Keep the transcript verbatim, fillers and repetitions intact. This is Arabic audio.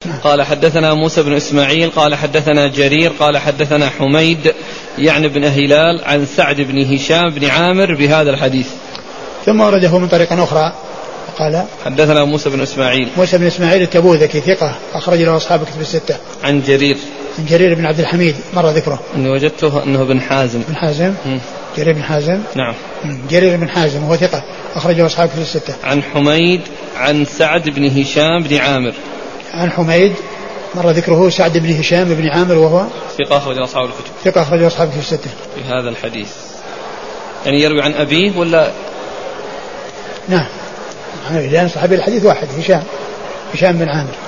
قال حدثنا موسى بن إسماعيل قال حدثنا جرير قال حدثنا حميد يعني بن هلال عن سعد بن هشام بن عامر بهذا الحديث. ثم ورده من طريق أخرى قال حدثنا موسى بن إسماعيل موسى بن إسماعيل التبوذكي ثقة أخرج له أصحاب كتب الستة. عن جرير عن جرير بن عبد الحميد مر ذكره. إني وجدته أنه بن حازم. بن حازم. م. جرير بن حازم. نعم. جرير بن حازم وهو ثقة أخرج له أصحاب كتب الستة. عن حميد عن سعد بن هشام بن عامر. عن حميد مر ذكره سعد بن هشام بن عامر وهو ثقة أخرج له أصحاب الكتب. ثقة أخرج له أصحاب كتب الستة. في هذا الحديث يعني يروي عن أبيه ولا؟ نعم لأن صحابي الحديث واحد هشام هشام بن عامر.